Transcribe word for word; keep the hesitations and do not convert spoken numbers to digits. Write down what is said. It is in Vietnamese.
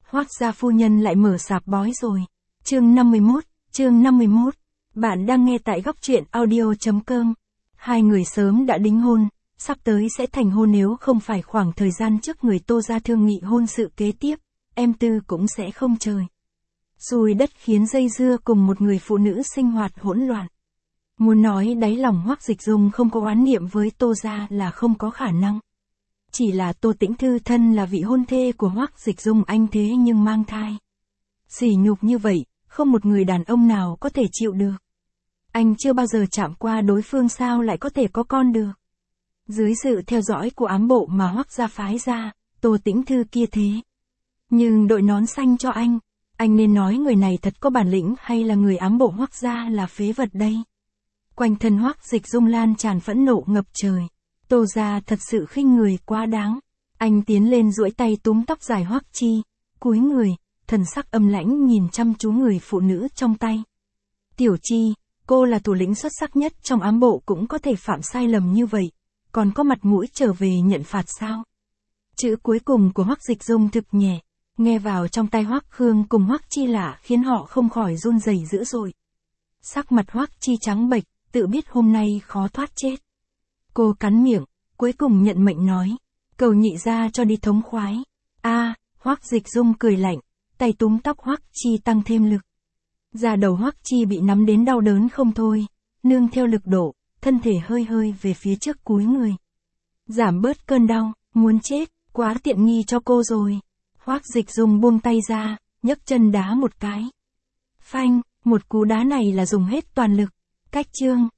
Hoác gia phu nhân lại mở sạp bói rồi. Chương năm mươi mốt, chương năm mươi mốt. Bạn đang nghe tại góc truyện audio chấm com. Hai người sớm đã đính hôn, sắp tới sẽ thành hôn, nếu không phải khoảng thời gian trước người Tô gia thương nghị hôn sự kế tiếp, em Tư cũng sẽ không trời. Xui đất khiến dây dưa cùng một người phụ nữ sinh hoạt hỗn loạn. Muốn nói đáy lòng Hoắc Dịch Dung không có oán niệm với Tô gia là không có khả năng. Chỉ là Tô Tĩnh Thư thân là vị hôn thê của Hoắc Dịch Dung anh thế nhưng mang thai. Sỉ nhục như vậy, không một người đàn ông nào có thể chịu được. Anh chưa bao giờ chạm qua đối phương sao lại có thể có con được. Dưới sự theo dõi của ám bộ mà Hoắc gia phái ra, Tô Tĩnh Thư kia thế. Nhưng đội nón xanh cho anh, anh nên nói người này thật có bản lĩnh hay là người ám bộ Hoắc gia là phế vật đây. Quanh thân Hoắc Dịch Dung lan tràn phẫn nộ ngập trời. Tô gia thật sự khinh người quá đáng. Anh tiến lên duỗi tay túm tóc dài Hoắc Chi, cúi người, thần sắc âm lãnh nhìn chăm chú người phụ nữ trong tay. Tiểu Chi, cô là thủ lĩnh xuất sắc nhất trong ám bộ cũng có thể phạm sai lầm như vậy, còn có mặt mũi trở về nhận phạt sao? Chữ cuối cùng của Hoắc Dịch Dung thực nhẹ, nghe vào trong tai Hoắc Khương cùng Hoắc Chi lạ khiến họ không khỏi run rẩy dữ dội. Sắc mặt Hoắc Chi trắng bệch, tự biết hôm nay khó thoát chết. Cô cắn miệng, cuối cùng nhận mệnh nói, cầu nhị gia cho đi thống khoái. A, à, Hoắc Dịch Dung cười lạnh, tay túm tóc Hoắc Chi tăng thêm lực. Da đầu Hoắc Chi bị nắm đến đau đớn không thôi, nương theo lực độ, thân thể hơi hơi về phía trước cúi người. Giảm bớt cơn đau, muốn chết, quá tiện nghi cho cô rồi. Hoắc Dịch Dung buông tay ra, nhấc chân đá một cái. Phanh, một cú đá này là dùng hết toàn lực. Cách chương,